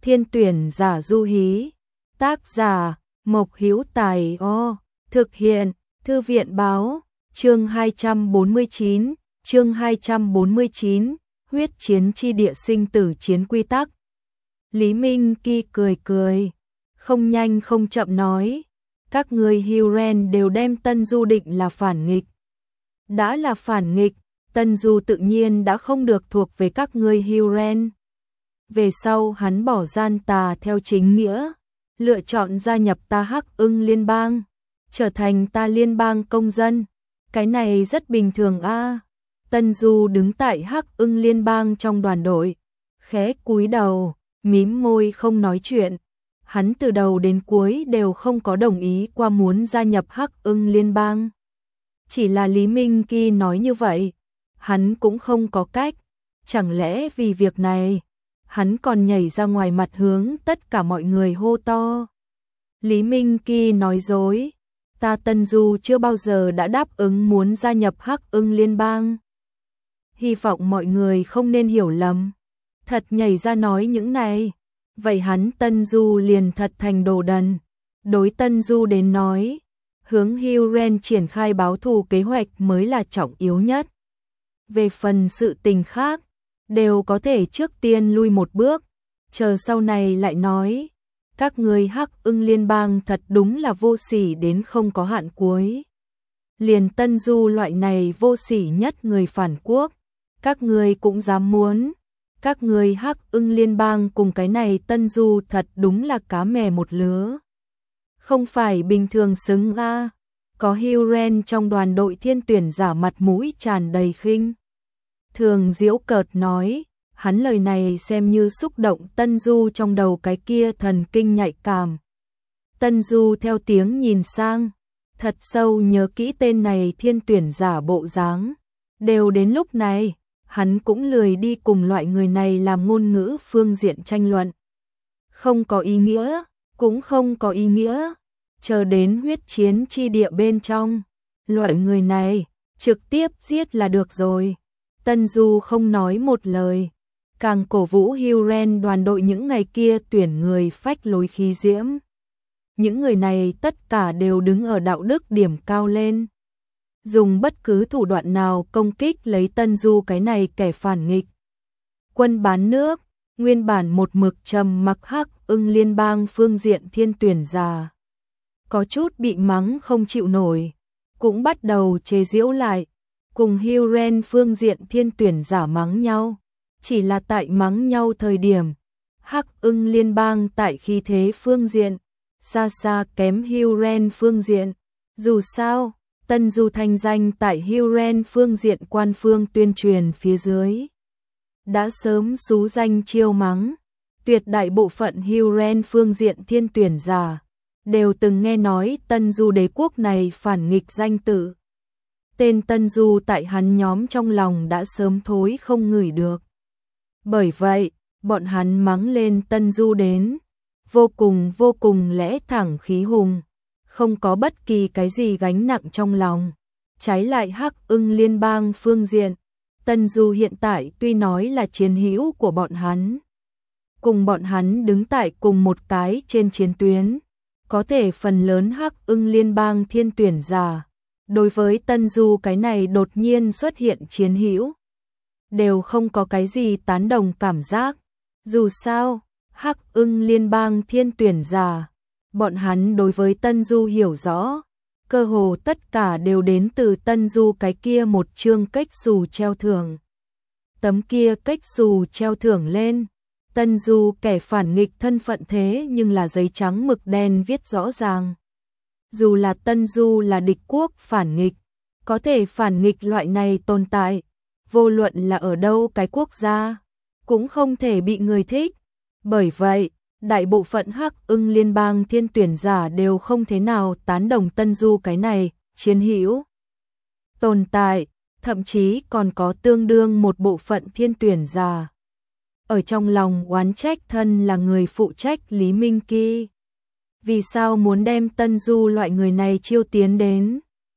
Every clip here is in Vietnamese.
Thiên tuyển giả Du Hí. Tác giả Mộc Hữu Tài. Thực hiện Thư viện báo. Chương 249, huyết chiến chi địa sinh tử chiến quy tắc. Lý Minh Kỳ cười, không nhanh không chậm nói, các ngươi Hywren đều đem Tân Du định là phản nghịch. Đã là phản nghịch, Tân Du tự nhiên đã không được thuộc về các ngươi Hywren. Về sau hắn bỏ gian tà theo chính nghĩa, lựa chọn gia nhập ta Hắc Ưng Liên bang, trở thành ta liên bang công dân. Cái này rất bình thường a. Tân Du đứng tại Hắc Ưng Liên bang trong đoàn đội, khẽ cúi đầu, mím môi không nói chuyện. Hắn từ đầu đến cuối đều không có đồng ý qua muốn gia nhập Hắc Ưng Liên bang. Chỉ là Lý Minh Kỳ nói như vậy, hắn cũng không có cách. Chẳng lẽ vì việc này, hắn còn nhảy ra ngoài mặt hướng tất cả mọi người hô to. Lý Minh Kỳ nói dối, ta Tân Du chưa bao giờ đã đáp ứng muốn gia nhập Hắc Ưng Liên bang. Hy vọng mọi người không nên hiểu lầm. Thật nhảy ra nói những này, vậy hắn Tân Du liền thật thành đồ đần. Đối Tân Du đến nói, hướng Hywren triển khai báo thù kế hoạch mới là trọng yếu nhất. Về phần sự tình khác, đều có thể trước tiên lui một bước, chờ sau này lại nói. Các ngươi Hắc Ưng Liên bang thật đúng là vô sỉ đến không có hạn cuối. Liền Tân Du loại này vô sỉ nhất người phản quốc, các ngươi cũng dám muốn. Các ngươi Hắc Ưng Liên bang cùng cái này Tân Du thật đúng là cá mè một lứa. Không phải bình thường xứng a. Có Hywren trong đoàn đội thiên tuyển giả mặt mũi tràn đầy khinh thường giễu cợt nói, hắn lời này xem như xúc động Tân Du trong đầu cái kia thần kinh nhạy cảm. Tân Du theo tiếng nhìn sang, thật sâu nhớ kỹ tên này thiên tuyển giả bộ dáng. Đều đến lúc này, hắn cũng lười đi cùng loại người này làm ngôn ngữ phương diện tranh luận. Không có ý nghĩa, cũng không có ý nghĩa. Chờ đến huyết chiến chi địa bên trong, loại người này trực tiếp giết là được rồi. Tân Du không nói một lời, càng cổ vũ Hywren đoàn đội những ngày kia tuyển người phách lối khí diễm. Những người này tất cả đều đứng ở đạo đức điểm cao lên, dùng bất cứ thủ đoạn nào công kích lấy Tân Du cái này kẻ phản nghịch. Quân bán nước, nguyên bản một mực trầm mặc Hắc Ưng Liên bang phương diện thiên tuyển giả, có chút bị mắng không chịu nổi, cũng bắt đầu chế giễu lại, cùng Hywren phương diện thiên tuyển giả mắng nhau. Chỉ là tại mắng nhau thời điểm, Hắc Ưng Liên bang tại khí thế phương diện, xa xa kém Hywren phương diện. Dù sao, Tân Du thanh danh tại Hywren phương diện quan phương tuyên truyền phía dưới đã sớm xú danh chiêu mắng. Tuyệt đại bộ phận Hywren phương diện thiên tuyển giả đều từng nghe nói Tân Du đế quốc này phản nghịch danh tự. Tên Tân Du tại hắn nhóm trong lòng đã sớm thối không ngửi được. Bởi vậy, bọn hắn mắng lên Tân Du đến vô cùng lẽ thẳng khí hùng, không có bất kỳ cái gì gánh nặng trong lòng. Trái lại Hắc Ưng Liên bang phương diện, Tân Du hiện tại tuy nói là chiến hữu của bọn hắn, cùng bọn hắn đứng tại cùng một cái trên chiến tuyến, có thể phần lớn Hắc Ưng Liên bang thiên tuyển giả, đối với Tân Du cái này đột nhiên xuất hiện chiến hữu, đều không có cái gì tán đồng cảm giác. Dù sao, Hắc Ưng Liên bang thiên tuyển giả, bọn hắn đối với Tân Du hiểu rõ, cơ hồ tất cả đều đến từ Tân Du cái kia một chương cách xù treo thưởng. Tấm kia cách xù treo thưởng lên, Tân Du kẻ phản nghịch thân phận thế nhưng là giấy trắng mực đen viết rõ ràng. Dù là Tân Du là địch quốc phản nghịch, có thể phản nghịch loại này tồn tại, vô luận là ở đâu cái quốc gia, cũng không thể bị người thích. Bởi vậy, đại bộ phận Hắc Ưng Liên bang thiên tuyển giả đều không thế nào tán đồng Tân Du cái này chiến hữu tồn tại, thậm chí còn có tương đương một bộ phận thiên tuyển giả ở trong lòng oán trách thân là người phụ trách Lý Minh Kỳ. Vì sao muốn đem Tân Du loại người này chiêu tiến đến?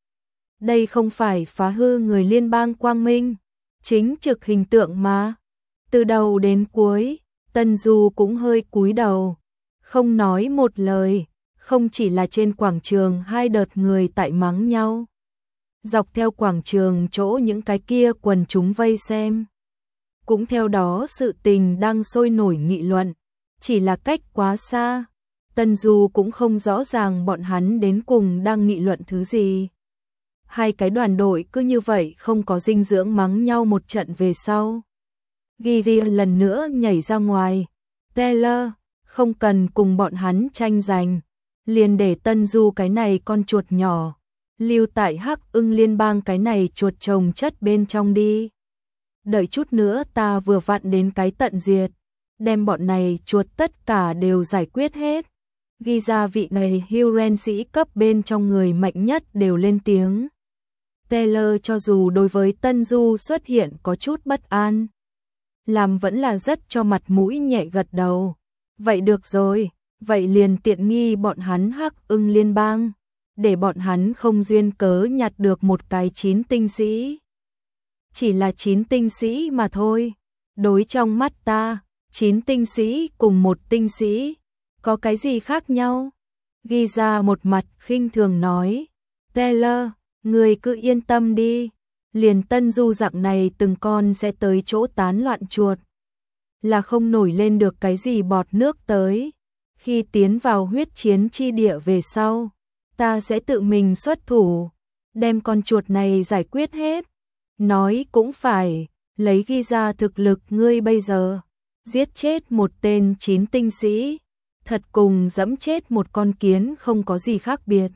Đây không phải phá hư người liên bang quang minh chính trực hình tượng mà. Từ đầu đến cuối, Tân Du cũng hơi cúi đầu, không nói một lời, không chỉ là trên quảng trường hai đợt người tại mắng nhau. Dọc theo quảng trường chỗ những cái kia quần chúng vây xem. Cũng theo đó sự tình đang sôi nổi nghị luận, chỉ là cách quá xa. Tân Du cũng không rõ ràng bọn hắn đến cùng đang nghị luận thứ gì. Hai cái đoàn đội cứ như vậy không có dinh dưỡng mắng nhau một trận về sau. Gigi lần nữa nhảy ra ngoài. Taylor, không cần cùng bọn hắn tranh giành. Liền để Tân Du cái này con chuột nhỏ. Lưu tại Hắc Ưng Liên bang cái này chuột trồng chất bên trong đi. Đợi chút nữa ta vừa vặn đến cái tận diệt. Đem bọn này chuột tất cả đều giải quyết hết. Ghi ra vị này Huron sĩ cấp bên trong người mạnh nhất đều lên tiếng. Taylor cho dù đối với Tân Du xuất hiện có chút bất an, làm vẫn là rất cho mặt mũi nhẹ gật đầu. Vậy được rồi, vậy liền tiện nghi bọn hắn Hắc Ưng Liên bang, để bọn hắn không duyên cớ nhặt được một cái 9 tinh sĩ. Chỉ là 9 tinh sĩ mà thôi, đối trong mắt ta, 9 tinh sĩ cùng một tinh sĩ, có cái gì khác nhau? Ghi ra một mặt khinh thường nói, Taylor, người cứ yên tâm đi, liền Tân Du dạng này từng con sẽ tới chỗ tán loạn chuột. Là không nổi lên được cái gì bọt nước tới. Khi tiến vào huyết chiến chi địa về sau, ta sẽ tự mình xuất thủ, đem con chuột này giải quyết hết. Nói cũng phải, lấy Ghi ra thực lực ngươi bây giờ, giết chết một tên 9 tinh sĩ, thật cùng dẫm chết một con kiến không có gì khác biệt.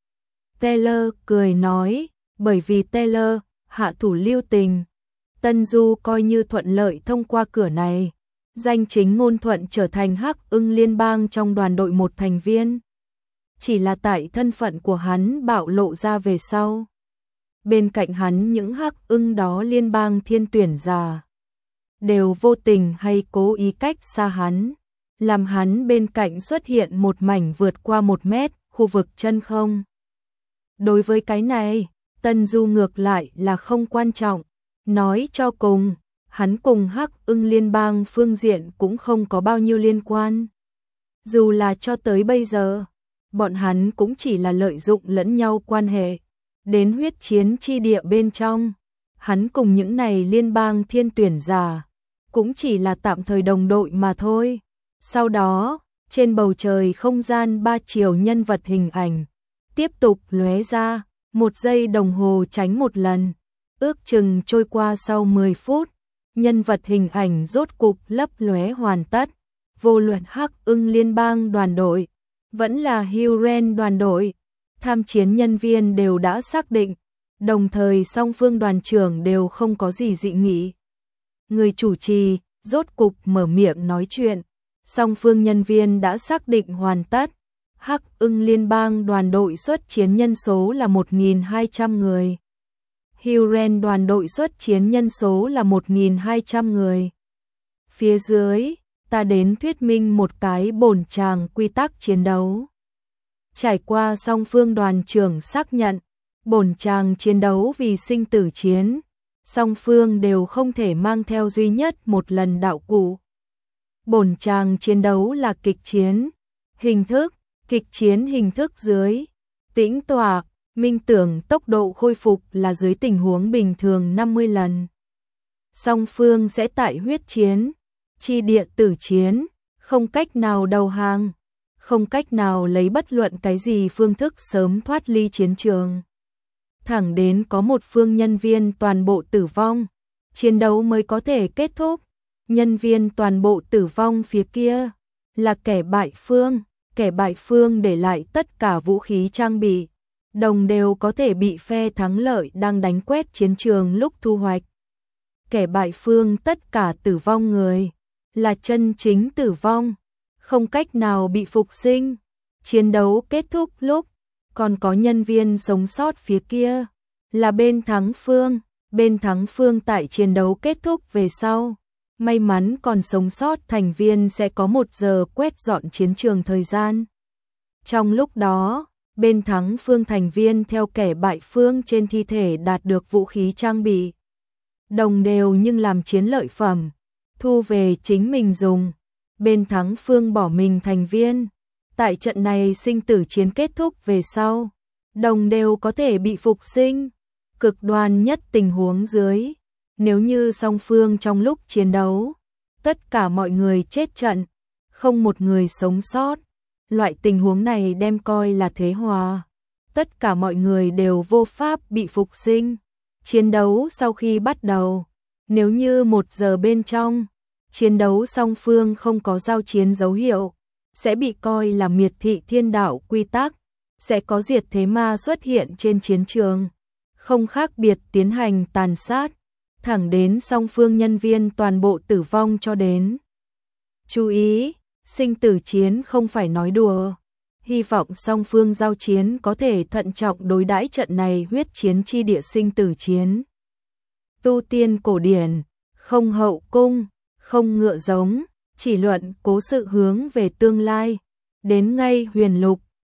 Taylor cười nói, bởi vì Taylor hạ thủ lưu tình, Tân Du coi như thuận lợi thông qua cửa này, danh chính ngôn thuận trở thành Hắc Ưng Liên bang trong đoàn đội một thành viên. Chỉ là tại thân phận của hắn bạo lộ ra về sau, bên cạnh hắn những Hắc Ưng đó liên bang thiên tuyển giả đều vô tình hay cố ý cách xa hắn, làm hắn bên cạnh xuất hiện một mảnh vượt qua 1 mét khu vực chân không. Đối với cái này, Tân Du ngược lại là không quan trọng, nói cho cùng, hắn cùng Hắc Ưng Liên bang phương diện cũng không có bao nhiêu liên quan. Dù là cho tới bây giờ, bọn hắn cũng chỉ là lợi dụng lẫn nhau quan hệ. Đến huyết chiến chi địa bên trong, hắn cùng những này liên bang thiên tuyển giả, cũng chỉ là tạm thời đồng đội mà thôi. Sau đó, trên bầu trời không gian 3 chiều nhân vật hình ảnh, tiếp tục lóe ra, 1 giây đồng hồ tránh một lần, ước chừng trôi qua sau 10 phút, nhân vật hình ảnh rốt cục lấp lóe hoàn tất. Vô luận Hắc Ưng Liên bang đoàn đội, vẫn là Huron đoàn đội, tham chiến nhân viên đều đã xác định, đồng thời song phương đoàn trưởng đều không có gì dị nghị. Người chủ trì rốt cục mở miệng nói chuyện, song phương nhân viên đã xác định hoàn tất. Hắc Ưng Liên bang đoàn đội xuất chiến nhân số là 1.200 người. Huron đoàn đội xuất chiến nhân số là 1.200 người. Phía dưới, ta đến thuyết minh một cái bổn tràng quy tắc chiến đấu. Trải qua song phương đoàn trưởng xác nhận, bổn tràng chiến đấu vì sinh tử chiến, song phương đều không thể mang theo duy nhất một lần đạo cụ. Bổn tràng chiến đấu là kịch chiến, hình thức, kịch chiến hình thức dưới, tĩnh tọa, minh tưởng tốc độ khôi phục là dưới tình huống bình thường 50 lần. Song phương sẽ tại huyết chiến, chi địa tử chiến, không cách nào đầu hàng, không cách nào lấy bất luận cái gì phương thức sớm thoát ly chiến trường. Thẳng đến có một phương nhân viên toàn bộ tử vong, chiến đấu mới có thể kết thúc. Nhân viên toàn bộ tử vong phía kia là kẻ bại phương để lại tất cả vũ khí trang bị, đồng đều có thể bị phe thắng lợi đang đánh quét chiến trường lúc thu hoạch. Kẻ bại phương tất cả tử vong người là chân chính tử vong, không cách nào bị phục sinh. Chiến đấu kết thúc lúc, còn có nhân viên sống sót phía kia, là bên thắng phương tại chiến đấu kết thúc về sau, may mắn còn sống sót thành viên sẽ có 1 giờ quét dọn chiến trường thời gian. Trong lúc đó, bên thắng phương thành viên theo kẻ bại phương trên thi thể đạt được vũ khí trang bị, đồng đều nhưng làm chiến lợi phẩm, thu về chính mình dùng. bên thắng phương bỏ mình thành viên. Tại trận này sinh tử chiến kết thúc về sau, đồng đều có thể bị phục sinh. Cực đoan nhất tình huống dưới, nếu như song phương trong lúc chiến đấu, tất cả mọi người chết trận, không một người sống sót. Loại tình huống này đem coi là thế hòa. Tất cả mọi người đều vô pháp bị phục sinh. Chiến đấu sau khi bắt đầu, nếu như 1 giờ bên trong, chiến đấu song phương không có giao chiến dấu hiệu, sẽ bị coi là miệt thị thiên đạo quy tắc, sẽ có diệt thế ma xuất hiện trên chiến trường, không khác biệt tiến hành tàn sát, thẳng đến song phương nhân viên toàn bộ tử vong cho đến. Chú ý, sinh tử chiến không phải nói đùa. Hy vọng song phương giao chiến có thể thận trọng đối đãi trận này huyết chiến chi địa sinh tử chiến. Tu tiên cổ điển, không hậu cung, không ngựa giống, chỉ luận cố sự hướng về tương lai. Đến ngay huyền lục,